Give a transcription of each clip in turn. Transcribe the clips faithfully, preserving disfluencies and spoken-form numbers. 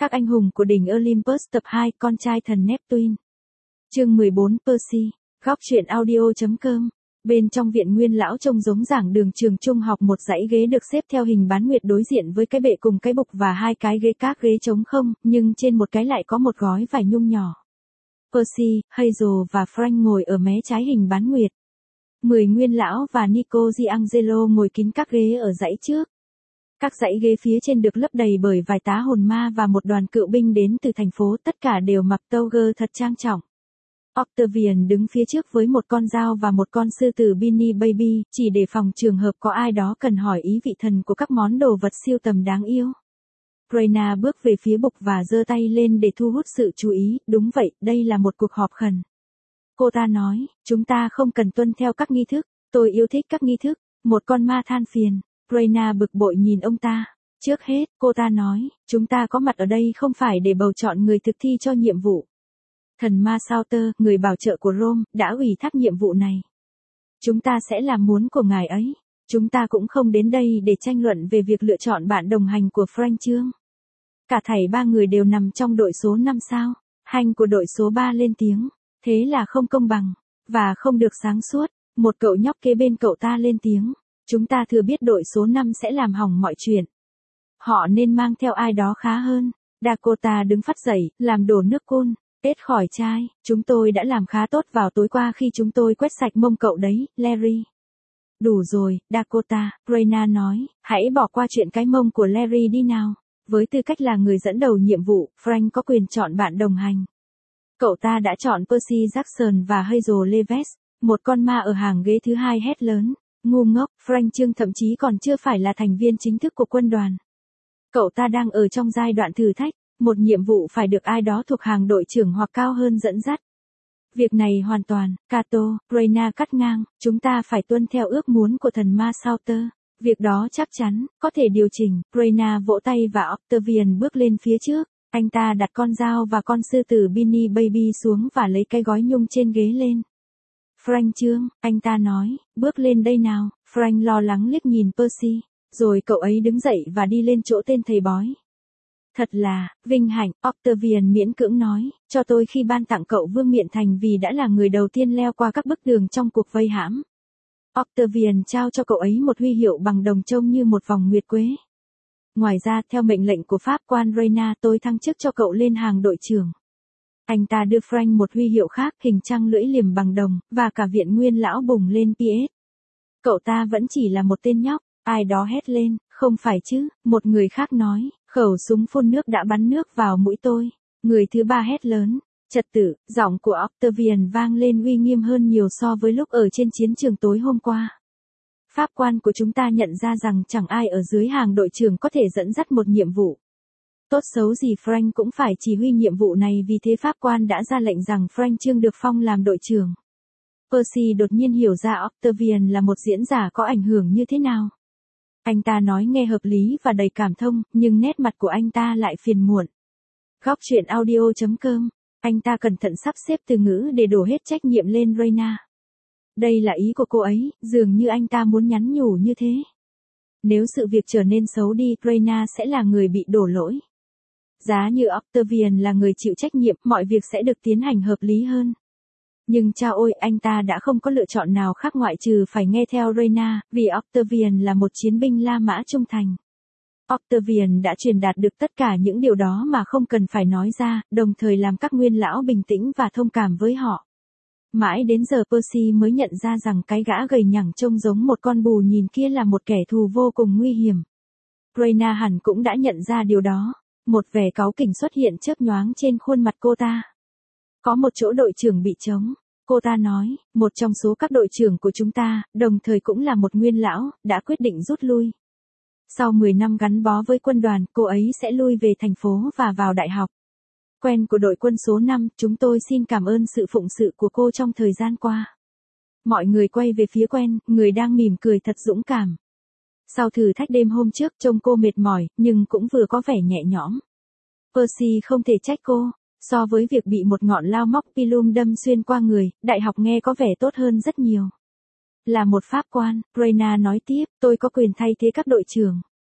Các anh hùng của đỉnh Olympus tập hai, con trai thần Neptune. Chương mười bốn, Percy. Góc truyện audio chấm com. Bên trong viện Nguyên lão trông giống giảng đường trường trung học, một dãy ghế được xếp theo hình bán nguyệt đối diện với cái bệ cùng cái bục và hai cái ghế các ghế trống không, nhưng trên một cái lại có một gói vải nhung nhỏ. Percy, Hazel và Frank ngồi ở mé trái hình bán nguyệt. Mười Nguyên lão và Nico Giangelo ngồi kín các ghế ở dãy trước. Các dãy ghế phía trên được lấp đầy bởi vài tá hồn ma và một đoàn cựu binh đến từ thành phố, tất cả đều mặc toga thật trang trọng. Octavian đứng phía trước với một con dao và một con sư tử Beanie Baby, chỉ để phòng trường hợp có ai đó cần hỏi ý vị thần của các món đồ vật siêu tầm đáng yêu. Reyna bước về phía bục và giơ tay lên để thu hút sự chú ý, đúng vậy, đây là một cuộc họp khẩn. Cô ta nói, chúng ta không cần tuân theo các nghi thức, tôi yêu thích các nghi thức, một con ma than phiền. Reyna bực bội nhìn ông ta. Trước hết, cô ta nói, chúng ta có mặt ở đây không phải để bầu chọn người thực thi cho nhiệm vụ. Thần ma Sauter, người bảo trợ của Rome, đã ủy thác nhiệm vụ này. Chúng ta sẽ làm muốn của ngài ấy. Chúng ta cũng không đến đây để tranh luận về việc lựa chọn bạn đồng hành của Frank Trương. Cả thảy ba người đều nằm trong đội số năm sao. Hành của đội số ba lên tiếng. Thế là không công bằng, và không được sáng suốt. Một cậu nhóc kế bên cậu ta lên tiếng. Chúng ta thừa biết đội số năm sẽ làm hỏng mọi chuyện. Họ nên mang theo ai đó khá hơn. Dakota đứng phắt dậy, làm đổ nước côn. Tết khỏi chai, chúng tôi đã làm khá tốt vào tối qua khi chúng tôi quét sạch mông cậu đấy, Larry. Đủ rồi, Dakota, Reyna nói, hãy bỏ qua chuyện cái mông của Larry đi nào. Với tư cách là người dẫn đầu nhiệm vụ, Frank có quyền chọn bạn đồng hành. Cậu ta đã chọn Percy Jackson và Hazel Leves, một con ma ở hàng ghế thứ hai hét lớn. Ngu ngốc, Frank Trương thậm chí còn chưa phải là thành viên chính thức của quân đoàn. Cậu ta đang ở trong giai đoạn thử thách, một nhiệm vụ phải được ai đó thuộc hàng đội trưởng hoặc cao hơn dẫn dắt. Việc này hoàn toàn, Cato, Reyna cắt ngang, chúng ta phải tuân theo ước muốn của thần ma Sauter. Việc đó chắc chắn, có thể điều chỉnh. Reyna vỗ tay và Octavian bước lên phía trước. Anh ta đặt con dao và con sư tử Beanie Baby xuống và lấy cái gói nhung trên ghế lên. Frank Trương, anh ta nói, bước lên đây nào. Frank lo lắng liếc nhìn Percy, rồi cậu ấy đứng dậy và đi lên chỗ tên thầy bói. Thật là, vinh hạnh, Octavian miễn cưỡng nói, cho tôi khi ban tặng cậu vương miện thành vì đã là người đầu tiên leo qua các bức tường trong cuộc vây hãm. Octavian trao cho cậu ấy một huy hiệu bằng đồng trông như một vòng nguyệt quế. Ngoài ra, theo mệnh lệnh của Pháp quan Reyna, tôi thăng chức cho cậu lên hàng đội trưởng. Anh ta đưa Frank một huy hiệu khác, hình trăng lưỡi liềm bằng đồng, và cả viện Nguyên lão bùng lên pê ét. Cậu ta vẫn chỉ là một tên nhóc, ai đó hét lên, không phải chứ, một người khác nói, khẩu súng phun nước đã bắn nước vào mũi tôi. Người thứ ba hét lớn, trật tự, giọng của Octavian vang lên uy nghiêm hơn nhiều so với lúc ở trên chiến trường tối hôm qua. Pháp quan của chúng ta nhận ra rằng chẳng ai ở dưới hàng đội trưởng có thể dẫn dắt một nhiệm vụ. Tốt xấu gì Frank cũng phải chỉ huy nhiệm vụ này, vì thế pháp quan đã ra lệnh rằng Frank Trương được phong làm đội trưởng. Percy đột nhiên hiểu ra Octavian là một diễn giả có ảnh hưởng như thế nào. Anh ta nói nghe hợp lý và đầy cảm thông, nhưng nét mặt của anh ta lại phiền muộn. Góc truyện audio chấm com. Anh ta cẩn thận sắp xếp từ ngữ để đổ hết trách nhiệm lên Reyna. Đây là ý của cô ấy, dường như anh ta muốn nhắn nhủ như thế. Nếu sự việc trở nên xấu đi, Reyna sẽ là người bị đổ lỗi. Giá như Octavian là người chịu trách nhiệm, mọi việc sẽ được tiến hành hợp lý hơn. Nhưng cha ôi, anh ta đã không có lựa chọn nào khác ngoại trừ phải nghe theo Reyna, vì Octavian là một chiến binh La Mã trung thành. Octavian đã truyền đạt được tất cả những điều đó mà không cần phải nói ra, đồng thời làm các nguyên lão bình tĩnh và thông cảm với họ. Mãi đến giờ Percy mới nhận ra rằng cái gã gầy nhẳng trông giống một con bù nhìn kia là một kẻ thù vô cùng nguy hiểm. Reyna hẳn cũng đã nhận ra điều đó. Một vẻ cáu kỉnh xuất hiện chớp nhoáng trên khuôn mặt cô ta. Có một chỗ đội trưởng bị trống. Cô ta nói, một trong số các đội trưởng của chúng ta, đồng thời cũng là một nguyên lão, đã quyết định rút lui. Sau mười năm gắn bó với quân đoàn, cô ấy sẽ lui về thành phố và vào đại học. Quen của đội quân số năm, chúng tôi xin cảm ơn sự phụng sự của cô trong thời gian qua. Mọi người quay về phía Quen, người đang mỉm cười thật dũng cảm. Sau thử thách đêm hôm trước, trông cô mệt mỏi, nhưng cũng vừa có vẻ nhẹ nhõm. Percy không thể trách cô. So với việc bị một ngọn lao móc pilum đâm xuyên qua người, đại học nghe có vẻ tốt hơn rất nhiều. Là một pháp quan, Reyna nói tiếp, tôi có quyền thay thế các đội trưởng.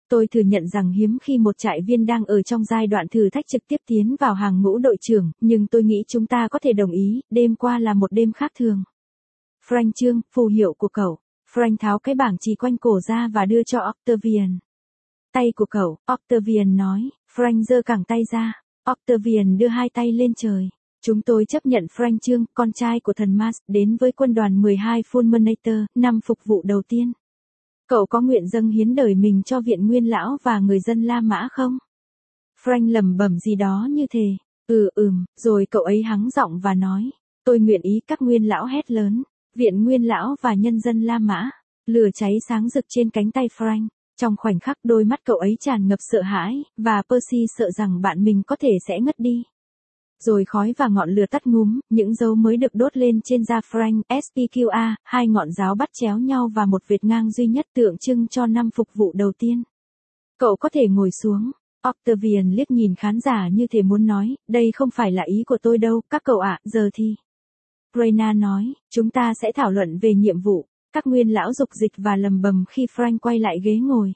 Tôi thừa nhận rằng hiếm khi một trại viên đang ở trong giai đoạn thử thách trực tiếp tiến vào hàng ngũ đội trưởng, nhưng tôi nghĩ chúng ta có thể đồng ý, đêm qua là một đêm khác thường. Frank Trương, phù hiệu của cậu. Frank tháo cái bảng chỉ quanh cổ ra và đưa cho Octavian. Tay của cậu, Octavian nói. Frank giơ cẳng tay ra. Octavian đưa hai tay lên trời. Chúng tôi chấp nhận Frank Trương, con trai của thần Mars, đến với quân đoàn mười hai Fulminator, năm phục vụ đầu tiên. Cậu có nguyện dâng hiến đời mình cho viện nguyên lão và người dân La Mã không? Frank lẩm bẩm gì đó như thề. Ừ ừm, rồi cậu ấy hắng giọng và nói. Tôi nguyện ý. Các nguyên lão hét lớn. Viện nguyên lão và nhân dân La Mã. Lửa cháy sáng rực trên cánh tay Frank. Trong khoảnh khắc đôi mắt cậu ấy tràn ngập sợ hãi, và Percy sợ rằng bạn mình có thể sẽ ngất đi. Rồi khói và ngọn lửa tắt ngúm, những dấu mới được đốt lên trên da Frank, ét pê quy a, hai ngọn giáo bắt chéo nhau và một vệt ngang duy nhất tượng trưng cho năm phục vụ đầu tiên. Cậu có thể ngồi xuống. Octavian liếc nhìn khán giả như thể muốn nói, đây không phải là ý của tôi đâu, các cậu ạ, giờ thì. Reyna nói, chúng ta sẽ thảo luận về nhiệm vụ. Các nguyên lão dục dịch và lầm bầm khi Frank quay lại ghế ngồi.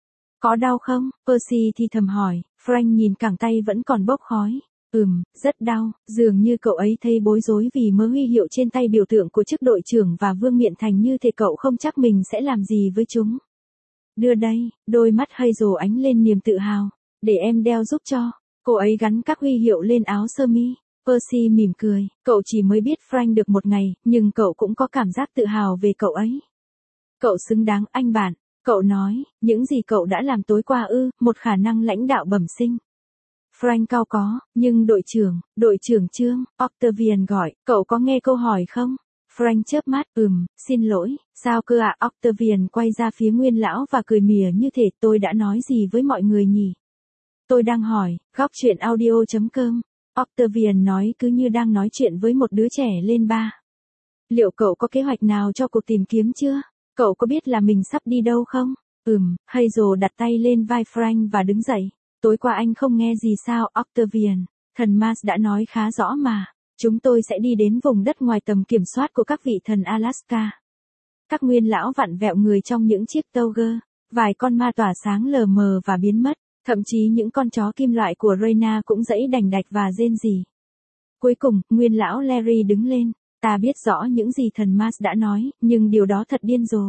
Có đau không? Percy thì thầm hỏi. Frank nhìn cẳng tay vẫn còn bốc khói. Ừm, rất đau, dường như cậu ấy thấy bối rối vì mớ huy hiệu trên tay biểu tượng của chức đội trưởng và vương miện thành như thể cậu không chắc mình sẽ làm gì với chúng. Đưa đây, đôi mắt Hazel ánh lên niềm tự hào. Để em đeo giúp cho. Cô ấy gắn các huy hiệu lên áo sơ mi. Percy mỉm cười, cậu chỉ mới biết Frank được một ngày, nhưng cậu cũng có cảm giác tự hào về cậu ấy. Cậu xứng đáng, anh bạn. Cậu nói, những gì cậu đã làm tối qua ư, một khả năng lãnh đạo bẩm sinh. Frank cau có, nhưng đội trưởng, đội trưởng Trương, Octavian gọi, cậu có nghe câu hỏi không? Frank chớp mắt, ừm, xin lỗi, sao cơ ạ? Octavian quay ra phía nguyên lão và cười mỉa như thể tôi đã nói gì với mọi người nhỉ? Tôi đang hỏi, góc chuyện audio chấm com. Octavian nói cứ như đang nói chuyện với một đứa trẻ lên ba. Liệu cậu có kế hoạch nào cho cuộc tìm kiếm chưa? Cậu có biết là mình sắp đi đâu không? Ừm, Hazel đặt tay lên vai Frank và đứng dậy. Tối qua anh không nghe gì sao, Octavian? Thần Mars đã nói khá rõ mà. Chúng tôi sẽ đi đến vùng đất ngoài tầm kiểm soát của các vị thần Alaska. Các nguyên lão vặn vẹo người trong những chiếc toga. Vài con ma tỏa sáng lờ mờ và biến mất. Thậm chí những con chó kim loại của Reyna cũng dẫy đành đạch và rên rỉ. Cuối cùng, nguyên lão Larry đứng lên. Ta biết rõ những gì thần Mars đã nói, nhưng điều đó thật điên rồ.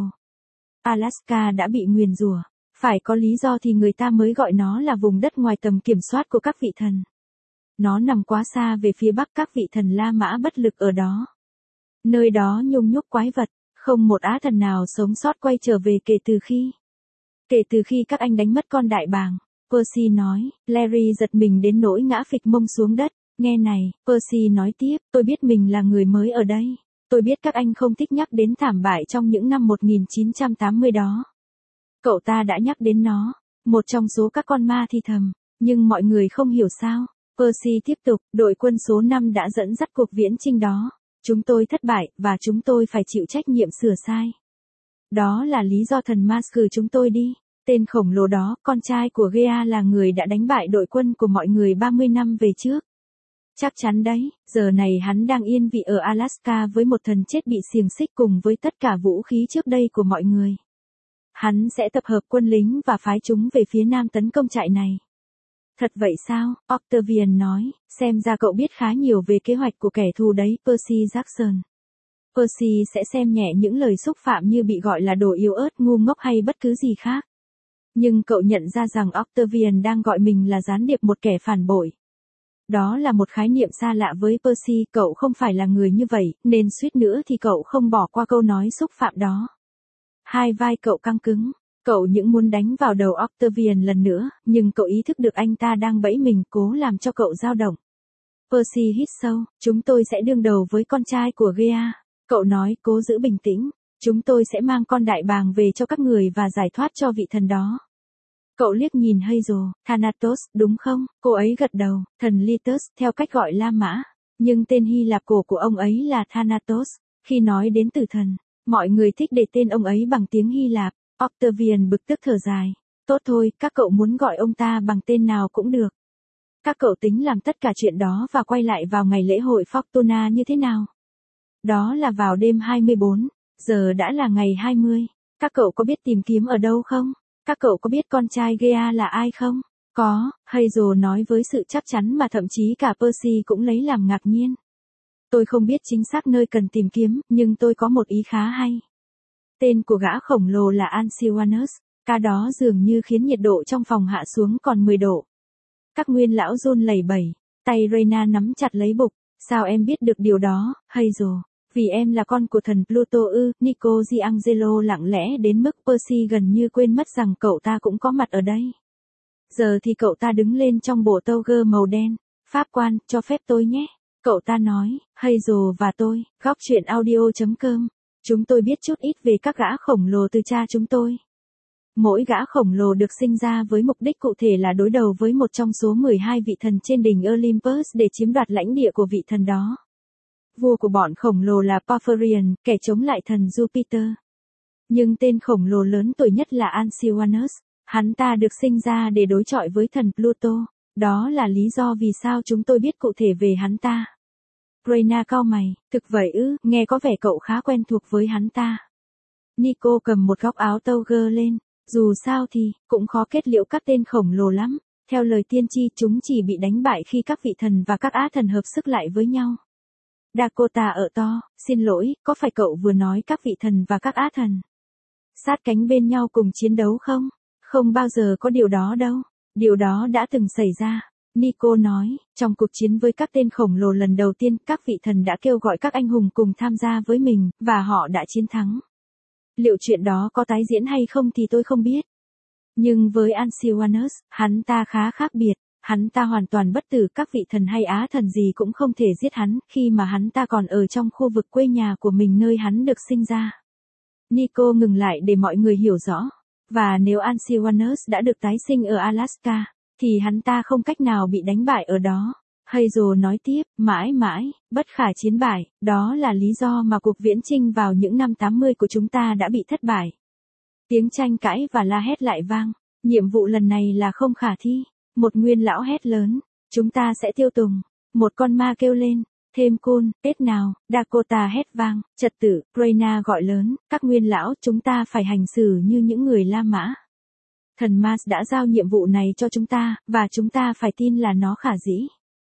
Alaska đã bị nguyền rủa. Phải có lý do thì người ta mới gọi nó là vùng đất ngoài tầm kiểm soát của các vị thần. Nó nằm quá xa về phía bắc các vị thần La Mã bất lực ở đó. Nơi đó nhung nhúc quái vật, không một á thần nào sống sót quay trở về kể từ khi. Kể từ khi các anh đánh mất con đại bàng. Percy nói, Larry giật mình đến nỗi ngã phịch mông xuống đất. Nghe này, Percy nói tiếp, tôi biết mình là người mới ở đây. Tôi biết các anh không thích nhắc đến thảm bại trong những năm một nghìn chín trăm tám mươi đó. Cậu ta đã nhắc đến nó, một trong số các con ma thì thầm, nhưng mọi người không hiểu sao. Percy tiếp tục, đội quân số năm đã dẫn dắt cuộc viễn chinh đó. Chúng tôi thất bại, và chúng tôi phải chịu trách nhiệm sửa sai. Đó là lý do thần Mars cử chúng tôi đi. Tên khổng lồ đó, con trai của Gea là người đã đánh bại đội quân của mọi người ba mươi năm về trước. Chắc chắn đấy, giờ này hắn đang yên vị ở Alaska với một thần chết bị xiềng xích cùng với tất cả vũ khí trước đây của mọi người. Hắn sẽ tập hợp quân lính và phái chúng về phía nam tấn công trại này. Thật vậy sao? Octavian nói, xem ra cậu biết khá nhiều về kế hoạch của kẻ thù đấy, Percy Jackson. Percy sẽ xem nhẹ những lời xúc phạm như bị gọi là đồ yếu ớt, ngu ngốc hay bất cứ gì khác. Nhưng cậu nhận ra rằng Octavian đang gọi mình là gián điệp, một kẻ phản bội. Đó là một khái niệm xa lạ với Percy, cậu không phải là người như vậy, nên suýt nữa thì cậu không bỏ qua câu nói xúc phạm đó. Hai vai cậu căng cứng, cậu những muốn đánh vào đầu Octavian lần nữa, nhưng cậu ý thức được anh ta đang bẫy mình, cố làm cho cậu dao động. Percy hít sâu, chúng tôi sẽ đương đầu với con trai của Gea. Cậu nói, cố giữ bình tĩnh, chúng tôi sẽ mang con đại bàng về cho các người và giải thoát cho vị thần đó. Cậu liếc nhìn Hazel, Thanatos, đúng không? Cô ấy gật đầu, thần Litus, theo cách gọi La Mã. Nhưng tên Hy Lạp cổ của ông ấy là Thanatos. Khi nói đến tử thần, mọi người thích để tên ông ấy bằng tiếng Hy Lạp. Octavian bực tức thở dài. Tốt thôi, các cậu muốn gọi ông ta bằng tên nào cũng được. Các cậu tính làm tất cả chuyện đó và quay lại vào ngày lễ hội Fortuna như thế nào? Đó là vào đêm hai mươi bốn, giờ đã là ngày hai mươi. Các cậu có biết tìm kiếm ở đâu không? Các cậu có biết con trai Gea là ai không? Có, Hazel nói với sự chắc chắn mà thậm chí cả Percy cũng lấy làm ngạc nhiên. Tôi không biết chính xác nơi cần tìm kiếm, nhưng tôi có một ý khá hay. Tên của gã khổng lồ là Anciwanus, ca đó dường như khiến nhiệt độ trong phòng hạ xuống còn mười độ. Các nguyên lão run lẩy bẩy, tay Reyna nắm chặt lấy bục. Sao em biết được điều đó, Hazel? Vì em là con của thần Pluto ư? Nico Giangelo lặng lẽ đến mức Percy gần như quên mất rằng cậu ta cũng có mặt ở đây. Giờ thì cậu ta đứng lên trong bộ toga màu đen. Pháp quan, cho phép tôi nhé. Cậu ta nói, Hazel và tôi, góc chuyện audio chấm com. Chúng tôi biết chút ít về các gã khổng lồ từ cha chúng tôi. Mỗi gã khổng lồ được sinh ra với mục đích cụ thể là đối đầu với một trong số mười hai vị thần trên đỉnh Olympus để chiếm đoạt lãnh địa của vị thần đó. Vua của bọn khổng lồ là Porphyrion, kẻ chống lại thần Jupiter. Nhưng tên khổng lồ lớn tuổi nhất là Anciwanus. Hắn ta được sinh ra để đối chọi với thần Pluto. Đó là lý do vì sao chúng tôi biết cụ thể về hắn ta. Reyna cau mày, thực vậy ư, nghe có vẻ cậu khá quen thuộc với hắn ta. Nico cầm một góc áo toga lên. Dù sao thì, cũng khó kết liễu các tên khổng lồ lắm. Theo lời tiên tri, chúng chỉ bị đánh bại khi các vị thần và các á thần hợp sức lại với nhau. Dakota ở to, xin lỗi, có phải cậu vừa nói các vị thần và các á thần sát cánh bên nhau cùng chiến đấu không? Không bao giờ có điều đó đâu. Điều đó đã từng xảy ra. Nico nói, trong cuộc chiến với các tên khổng lồ lần đầu tiên, các vị thần đã kêu gọi các anh hùng cùng tham gia với mình, và họ đã chiến thắng. Liệu chuyện đó có tái diễn hay không thì tôi không biết. Nhưng với Anciwanus, hắn ta khá khác biệt. Hắn ta hoàn toàn bất tử, các vị thần hay á thần gì cũng không thể giết hắn, khi mà hắn ta còn ở trong khu vực quê nhà của mình nơi hắn được sinh ra. Nico ngừng lại để mọi người hiểu rõ. Và nếu Anciwanus đã được tái sinh ở Alaska, thì hắn ta không cách nào bị đánh bại ở đó. Hazel nói tiếp, mãi mãi, bất khả chiến bại, đó là lý do mà cuộc viễn chinh vào những năm tám mươi của chúng ta đã bị thất bại. Tiếng tranh cãi và la hét lại vang, nhiệm vụ lần này là không khả thi. Một nguyên lão hét lớn, chúng ta sẽ tiêu tùng. Một con ma kêu lên, thêm côn, tết nào, Dakota hét vang, trật tự, Reyna gọi lớn, các nguyên lão, chúng ta phải hành xử như những người La Mã. Thần Mars đã giao nhiệm vụ này cho chúng ta, và chúng ta phải tin là nó khả dĩ.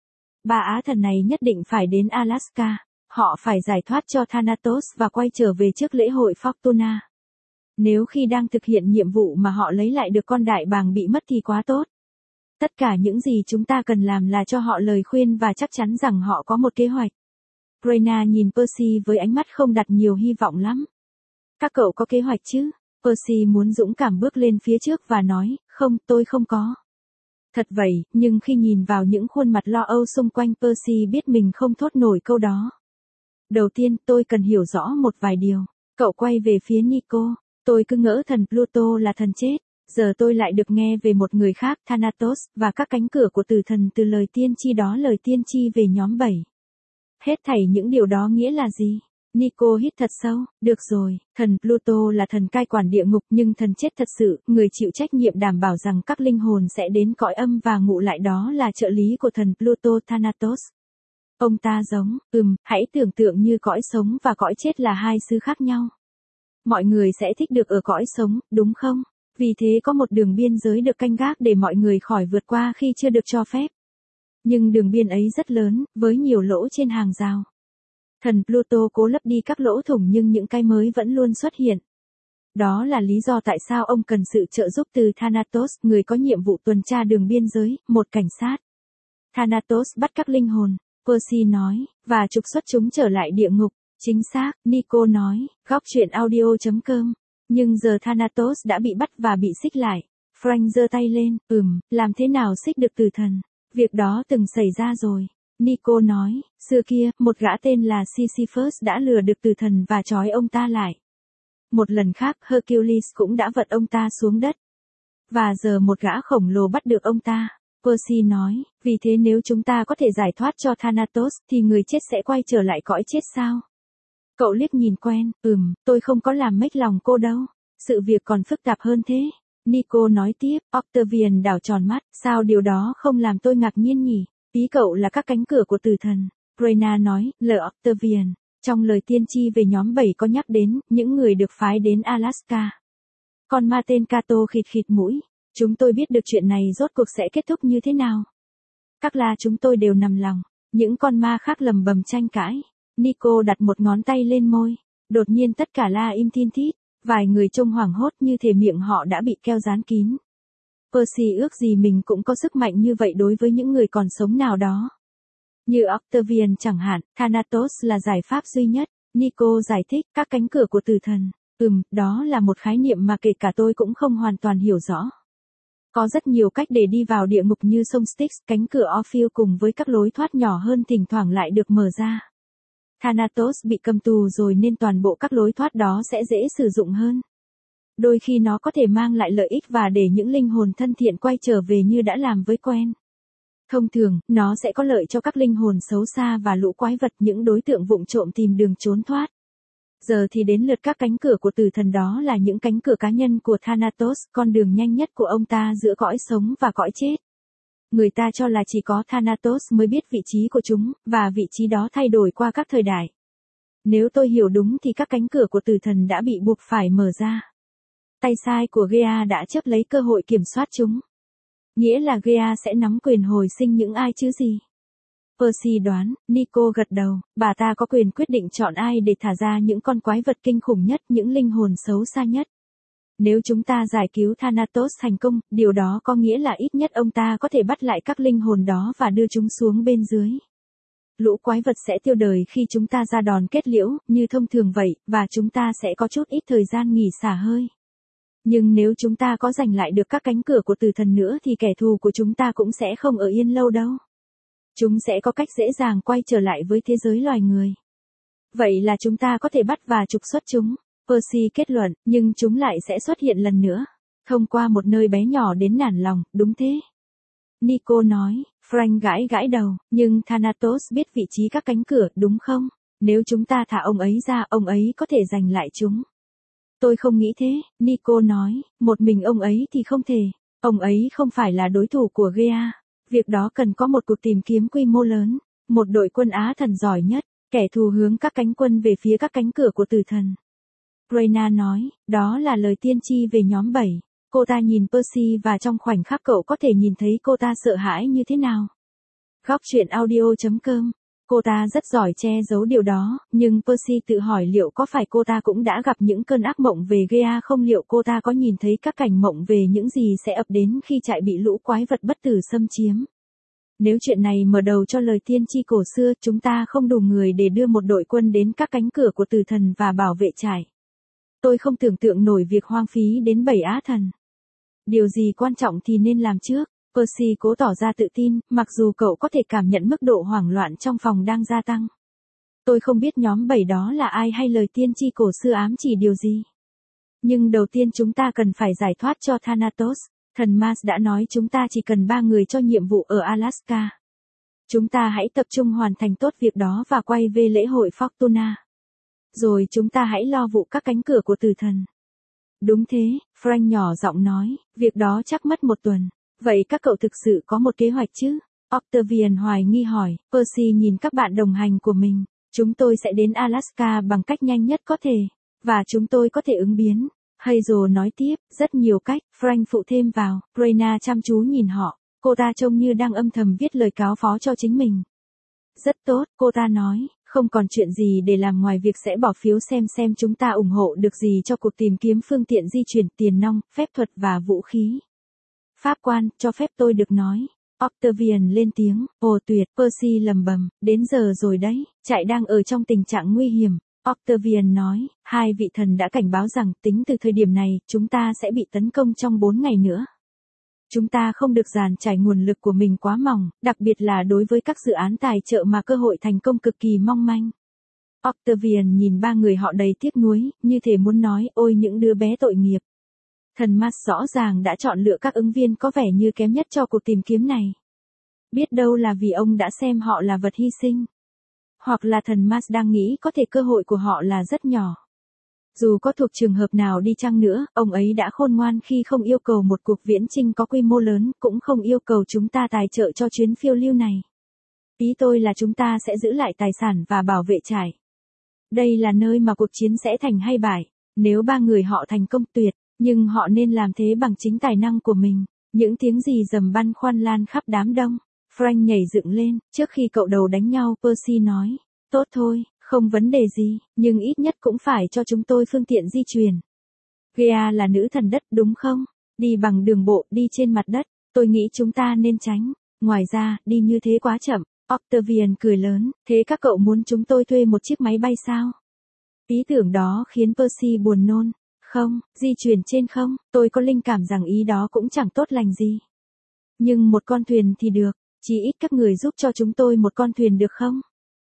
Ba á thần này nhất định phải đến Alaska. Họ phải giải thoát cho Thanatos và quay trở về trước lễ hội Fortuna. Nếu khi đang thực hiện nhiệm vụ mà họ lấy lại được con đại bàng bị mất thì quá tốt. Tất cả những gì chúng ta cần làm là cho họ lời khuyên và chắc chắn rằng họ có một kế hoạch. Reyna nhìn Percy với ánh mắt không đặt nhiều hy vọng lắm. Các cậu có kế hoạch chứ? Percy muốn dũng cảm bước lên phía trước và nói, không, tôi không có. Thật vậy, nhưng khi nhìn vào những khuôn mặt lo âu xung quanh, Percy biết mình không thốt nổi câu đó. Đầu tiên, tôi cần hiểu rõ một vài điều. Cậu quay về phía Nico. Tôi cứ ngỡ thần Pluto là thần chết. Giờ tôi lại được nghe về một người khác, Thanatos, và các cánh cửa của tử thần từ lời tiên tri đó, lời tiên tri về nhóm bảy. Hết thảy những điều đó nghĩa là gì? Nico hít thật sâu, được rồi, thần Pluto là thần cai quản địa ngục nhưng thần chết thật sự, người chịu trách nhiệm đảm bảo rằng các linh hồn sẽ đến cõi âm và ngụ lại, đó là trợ lý của thần Pluto, Thanatos. Ông ta giống, ừm, hãy tưởng tượng như cõi sống và cõi chết là hai xứ khác nhau. Mọi người sẽ thích được ở cõi sống, đúng không? Vì thế có một đường biên giới được canh gác để mọi người khỏi vượt qua khi chưa được cho phép. Nhưng đường biên ấy rất lớn, với nhiều lỗ trên hàng rào. Thần Pluto cố lấp đi các lỗ thủng nhưng những cái mới vẫn luôn xuất hiện. Đó là lý do tại sao ông cần sự trợ giúp từ Thanatos, người có nhiệm vụ tuần tra đường biên giới, một cảnh sát. Thanatos bắt các linh hồn, Percy nói, và trục xuất chúng trở lại địa ngục. Chính xác, Nico nói, góc chuyện audio chấm com. Nhưng giờ Thanatos đã bị bắt và bị xích lại. Frank giơ tay lên, ừm, làm thế nào xích được tử thần? Việc đó từng xảy ra rồi. Nico nói, xưa kia, một gã tên là Sisyphus đã lừa được tử thần và trói ông ta lại. Một lần khác, Hercules cũng đã vật ông ta xuống đất. Và giờ một gã khổng lồ bắt được ông ta. Percy nói, vì thế nếu chúng ta có thể giải thoát cho Thanatos, thì người chết sẽ quay trở lại cõi chết sao? Cậu liếc nhìn quen, ừm, tôi không có làm mếch lòng cô đâu. Sự việc còn phức tạp hơn thế. Nico nói tiếp, Octavian đảo tròn mắt, sao điều đó không làm tôi ngạc nhiên nhỉ? Ý cậu là các cánh cửa của tử thần. Reyna nói, lời Octavian. Trong lời tiên tri về nhóm bảy có nhắc đến, những người được phái đến Alaska. Con ma tên Kato khịt khịt mũi. Chúng tôi biết được chuyện này rốt cuộc sẽ kết thúc như thế nào. Các la chúng tôi đều nằm lòng. Những con ma khác lầm bầm tranh cãi. Nico đặt một ngón tay lên môi. Đột nhiên tất cả la im thin thít. Vài người trông hoảng hốt như thể miệng họ đã bị keo dán kín. Percy ước gì mình cũng có sức mạnh như vậy đối với những người còn sống nào đó. Như Octavian chẳng hạn, Thanatos là giải pháp duy nhất. Nico giải thích các cánh cửa của tử thần. Ừm, đó là một khái niệm mà kể cả tôi cũng không hoàn toàn hiểu rõ. Có rất nhiều cách để đi vào địa ngục như sông Styx, cánh cửa Orpheus cùng với các lối thoát nhỏ hơn thỉnh thoảng lại được mở ra. Thanatos bị cầm tù rồi nên toàn bộ các lối thoát đó sẽ dễ sử dụng hơn. Đôi khi nó có thể mang lại lợi ích và để những linh hồn thân thiện quay trở về như đã làm với Quen. Thông thường, nó sẽ có lợi cho các linh hồn xấu xa và lũ quái vật, những đối tượng vụng trộm tìm đường trốn thoát. Giờ thì đến lượt các cánh cửa của tử thần, đó là những cánh cửa cá nhân của Thanatos, con đường nhanh nhất của ông ta giữa cõi sống và cõi chết. Người ta cho là chỉ có Thanatos mới biết vị trí của chúng, và vị trí đó thay đổi qua các thời đại. Nếu tôi hiểu đúng thì các cánh cửa của tử thần đã bị buộc phải mở ra. Tay sai của Gaia đã chấp lấy cơ hội kiểm soát chúng. Nghĩa là Gaia sẽ nắm quyền hồi sinh những ai chứ gì? Percy đoán. Nico gật đầu. Bà ta có quyền quyết định chọn ai để thả ra những con quái vật kinh khủng nhất, những linh hồn xấu xa nhất. Nếu chúng ta giải cứu Thanatos thành công, điều đó có nghĩa là ít nhất ông ta có thể bắt lại các linh hồn đó và đưa chúng xuống bên dưới. Lũ quái vật sẽ tiêu đời khi chúng ta ra đòn kết liễu, như thông thường vậy, và chúng ta sẽ có chút ít thời gian nghỉ xả hơi. Nhưng nếu chúng ta có giành lại được các cánh cửa của tử thần nữa thì kẻ thù của chúng ta cũng sẽ không ở yên lâu đâu. Chúng sẽ có cách dễ dàng quay trở lại với thế giới loài người. Vậy là chúng ta có thể bắt và trục xuất chúng. Percy kết luận, nhưng chúng lại sẽ xuất hiện lần nữa. Thông qua một nơi bé nhỏ đến nản lòng, đúng thế. Nico nói. Frank gãi gãi đầu, nhưng Thanatos biết vị trí các cánh cửa, đúng không? Nếu chúng ta thả ông ấy ra, ông ấy có thể giành lại chúng. Tôi không nghĩ thế, Nico nói, một mình ông ấy thì không thể. Ông ấy không phải là đối thủ của Gaia. Việc đó cần có một cuộc tìm kiếm quy mô lớn, một đội quân Á thần giỏi nhất, kẻ thù hướng các cánh quân về phía các cánh cửa của tử thần. Reyna nói, đó là lời tiên tri về nhóm bảy. Cô ta nhìn Percy và trong khoảnh khắc cậu có thể nhìn thấy cô ta sợ hãi như thế nào. Góc truyện audio chấm com. Cô ta rất giỏi che giấu điều đó, nhưng Percy tự hỏi liệu có phải cô ta cũng đã gặp những cơn ác mộng về Gaia không, liệu cô ta có nhìn thấy các cảnh mộng về những gì sẽ ập đến khi trại bị lũ quái vật bất tử xâm chiếm. Nếu chuyện này mở đầu cho lời tiên tri cổ xưa, chúng ta không đủ người để đưa một đội quân đến các cánh cửa của tử thần và bảo vệ trại. Tôi không tưởng tượng nổi việc hoang phí đến bảy á thần. Điều gì quan trọng thì nên làm trước. Percy cố tỏ ra tự tin, mặc dù cậu có thể cảm nhận mức độ hoảng loạn trong phòng đang gia tăng. Tôi không biết nhóm bảy đó là ai hay lời tiên tri cổ xưa ám chỉ điều gì. Nhưng đầu tiên chúng ta cần phải giải thoát cho Thanatos. Thần Mars đã nói chúng ta chỉ cần ba người cho nhiệm vụ ở Alaska. Chúng ta hãy tập trung hoàn thành tốt việc đó và quay về lễ hội Fortuna. Rồi chúng ta hãy lo vụ các cánh cửa của tử thần. Đúng thế, Frank nhỏ giọng nói, việc đó chắc mất một tuần. Vậy các cậu thực sự có một kế hoạch chứ? Octavian hoài nghi hỏi. Percy nhìn các bạn đồng hành của mình. Chúng tôi sẽ đến Alaska bằng cách nhanh nhất có thể. Và chúng tôi có thể ứng biến. Hazel nói tiếp, rất nhiều cách. Frank phụ thêm vào. Reyna chăm chú nhìn họ. Cô ta trông như đang âm thầm viết lời cáo phó cho chính mình. Rất tốt, cô ta nói. Không còn chuyện gì để làm ngoài việc sẽ bỏ phiếu xem xem chúng ta ủng hộ được gì cho cuộc tìm kiếm phương tiện di chuyển, tiền nong, phép thuật và vũ khí. Pháp quan, cho phép tôi được nói. Octavian lên tiếng, ồ tuyệt, Percy lầm bầm, đến giờ rồi đấy, trại đang ở trong tình trạng nguy hiểm. Octavian nói, hai vị thần đã cảnh báo rằng tính từ thời điểm này, chúng ta sẽ bị tấn công trong bốn ngày nữa. Chúng ta không được dàn trải nguồn lực của mình quá mỏng, đặc biệt là đối với các dự án tài trợ mà cơ hội thành công cực kỳ mong manh. Octavian nhìn ba người họ đầy tiếc nuối, như thể muốn nói, ôi những đứa bé tội nghiệp. Thần Mars rõ ràng đã chọn lựa các ứng viên có vẻ như kém nhất cho cuộc tìm kiếm này. Biết đâu là vì ông đã xem họ là vật hy sinh. Hoặc là thần Mars đang nghĩ có thể cơ hội của họ là rất nhỏ. Dù có thuộc trường hợp nào đi chăng nữa, ông ấy đã khôn ngoan khi không yêu cầu một cuộc viễn chinh có quy mô lớn, cũng không yêu cầu chúng ta tài trợ cho chuyến phiêu lưu này. Ý tôi là chúng ta sẽ giữ lại tài sản và bảo vệ trại. Đây là nơi mà cuộc chiến sẽ thành hay bại. Nếu ba người họ thành công tuyệt, Nhưng họ nên làm thế bằng chính tài năng của mình. Những tiếng gì rầm băn khoăn lan khắp đám đông. Frank nhảy dựng lên, trước khi cậu đầu đánh nhau, Percy nói. Tốt thôi, không vấn đề gì, nhưng ít nhất cũng phải cho chúng tôi phương tiện di chuyển. Gea là nữ thần đất đúng không? Đi bằng đường bộ, đi trên mặt đất, tôi nghĩ chúng ta nên tránh. Ngoài ra, đi như thế quá chậm. Octavian cười lớn, thế các cậu muốn chúng tôi thuê một chiếc máy bay sao? Ý tưởng đó khiến Percy buồn nôn. Không, di chuyển trên không, tôi có linh cảm rằng ý đó cũng chẳng tốt lành gì. Nhưng một con thuyền thì được, chỉ ít các người giúp cho chúng tôi một con thuyền được không?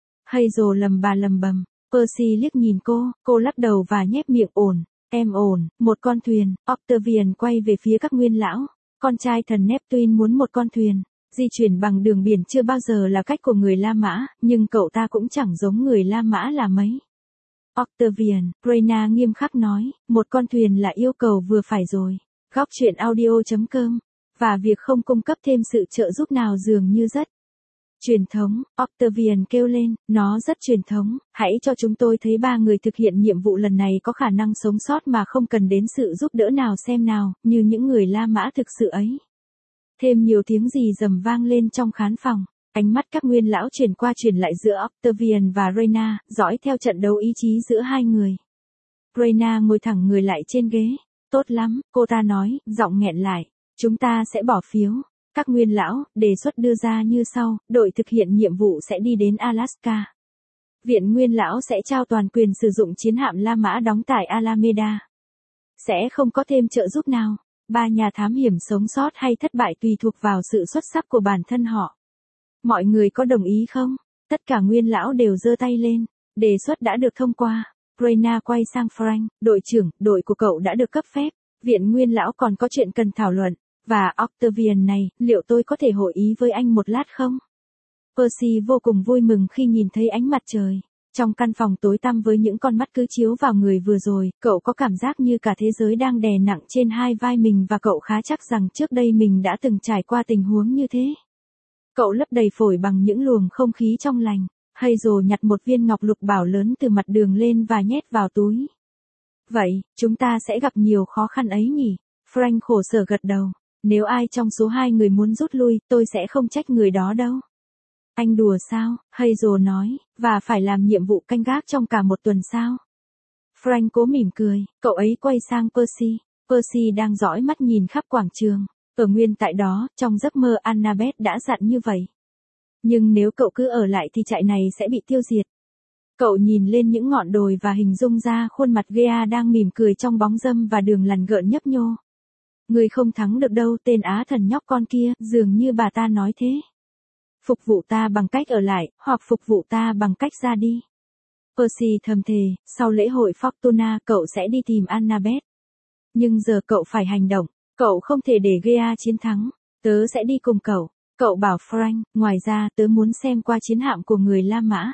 Hazel lầm bà lầm bầm, Percy liếc nhìn cô, cô lắc đầu và nhếch miệng ổn, em ổn, một con thuyền. Octavian quay về phía các nguyên lão, con trai thần Neptune muốn một con thuyền. Di chuyển bằng đường biển chưa bao giờ là cách của người La Mã, nhưng cậu ta cũng chẳng giống người La Mã là mấy. Octavian, Reyna nghiêm khắc nói, một con thuyền là yêu cầu vừa phải rồi. Góc truyện audio chấm com. Và việc không cung cấp thêm sự trợ giúp nào dường như rất truyền thống. Octavian kêu lên, nó rất truyền thống, hãy cho chúng tôi thấy ba người thực hiện nhiệm vụ lần này có khả năng sống sót mà không cần đến sự giúp đỡ nào xem nào, như những người La Mã thực sự ấy. Thêm nhiều tiếng gì rầm vang lên trong khán phòng. Ánh mắt các nguyên lão chuyển qua chuyển lại giữa Octavian và Reyna, dõi theo trận đấu ý chí giữa hai người. Reyna ngồi thẳng người lại trên ghế. Tốt lắm, cô ta nói, giọng nghẹn lại. Chúng ta sẽ bỏ phiếu. Các nguyên lão, đề xuất đưa ra như sau, đội thực hiện nhiệm vụ sẽ đi đến Alaska. Viện nguyên lão sẽ trao toàn quyền sử dụng chiến hạm La Mã đóng tại Alameda. Sẽ không có thêm trợ giúp nào. Ba nhà thám hiểm sống sót hay thất bại tùy thuộc vào sự xuất sắc của bản thân họ. Mọi người có đồng ý không? Tất cả nguyên lão đều giơ tay lên. Đề xuất đã được thông qua. Reyna quay sang Frank, đội trưởng, đội của cậu đã được cấp phép. Viện nguyên lão còn có chuyện cần thảo luận. Và Octavian này, liệu tôi có thể hội ý với anh một lát không? Percy vô cùng vui mừng khi nhìn thấy ánh mặt trời. Trong căn phòng tối tăm với những con mắt cứ chiếu vào người vừa rồi, cậu có cảm giác như cả thế giới đang đè nặng trên hai vai mình và cậu khá chắc rằng trước đây mình đã từng trải qua tình huống như thế. Cậu lấp đầy phổi bằng những luồng không khí trong lành. Hazel nhặt một viên ngọc lục bảo lớn từ mặt đường lên và nhét vào túi. Vậy, chúng ta sẽ gặp nhiều khó khăn ấy nhỉ? Frank khổ sở gật đầu. Nếu ai trong số hai người muốn rút lui, tôi sẽ không trách người đó đâu. Anh đùa sao? Hazel nói, và phải làm nhiệm vụ canh gác trong cả một tuần sao? Frank cố mỉm cười, cậu ấy quay sang Percy. Percy đang dõi mắt nhìn khắp quảng trường. Ở nguyên tại đó, trong giấc mơ Annabeth đã dặn như vậy. Nhưng nếu cậu cứ ở lại thì trại này sẽ bị tiêu diệt. Cậu nhìn lên những ngọn đồi và hình dung ra khuôn mặt Gea đang mỉm cười trong bóng râm và đường lằn gợn nhấp nhô. Người không thắng được đâu, tên á thần nhóc con kia, dường như bà ta nói thế. Phục vụ ta bằng cách ở lại, hoặc phục vụ ta bằng cách ra đi. Percy thầm thề, sau lễ hội Fortuna cậu sẽ đi tìm Annabeth. Nhưng giờ cậu phải hành động, cậu không thể để Gea chiến thắng. Tớ sẽ đi cùng cậu. Cậu bảo Frank, ngoài ra tớ muốn xem qua chiến hạm của người La Mã.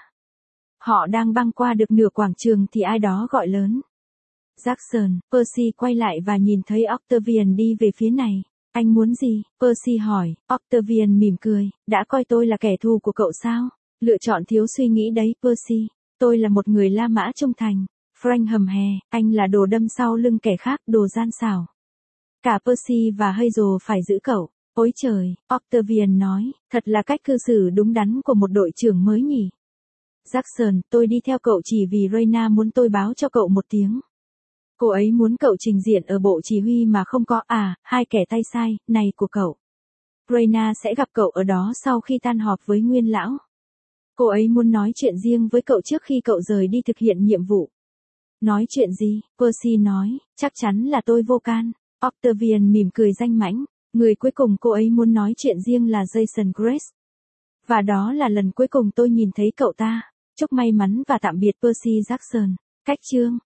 Họ đang băng qua được nửa quảng trường thì ai đó gọi lớn. Jackson, Percy quay lại và nhìn thấy Octavian đi về phía này. Anh muốn gì? Percy hỏi. Octavian mỉm cười, đã coi tôi là kẻ thù của cậu sao? Lựa chọn thiếu suy nghĩ đấy, Percy. Tôi là một người La Mã trung thành. Frank hầm hè, anh là đồ đâm sau lưng kẻ khác, đồ gian xảo. Cả Percy và Hazel phải giữ cậu. Ôi trời, Octavian nói, thật là cách cư xử đúng đắn của một đội trưởng mới nhỉ. Jackson, tôi đi theo cậu chỉ vì Reyna muốn tôi báo cho cậu một tiếng. Cô ấy muốn cậu trình diện ở bộ chỉ huy mà không có à, hai kẻ tay sai, này của cậu. Reyna sẽ gặp cậu ở đó sau khi tan họp với nguyên lão. Cô ấy muốn nói chuyện riêng với cậu trước khi cậu rời đi thực hiện nhiệm vụ. Nói chuyện gì? Percy nói, chắc chắn là tôi vô can. Octavian mỉm cười danh mãnh. Người cuối cùng cô ấy muốn nói chuyện riêng là Jason Grace. Và đó là lần cuối cùng tôi nhìn thấy cậu ta. Chúc may mắn và tạm biệt Percy Jackson. Cách chương.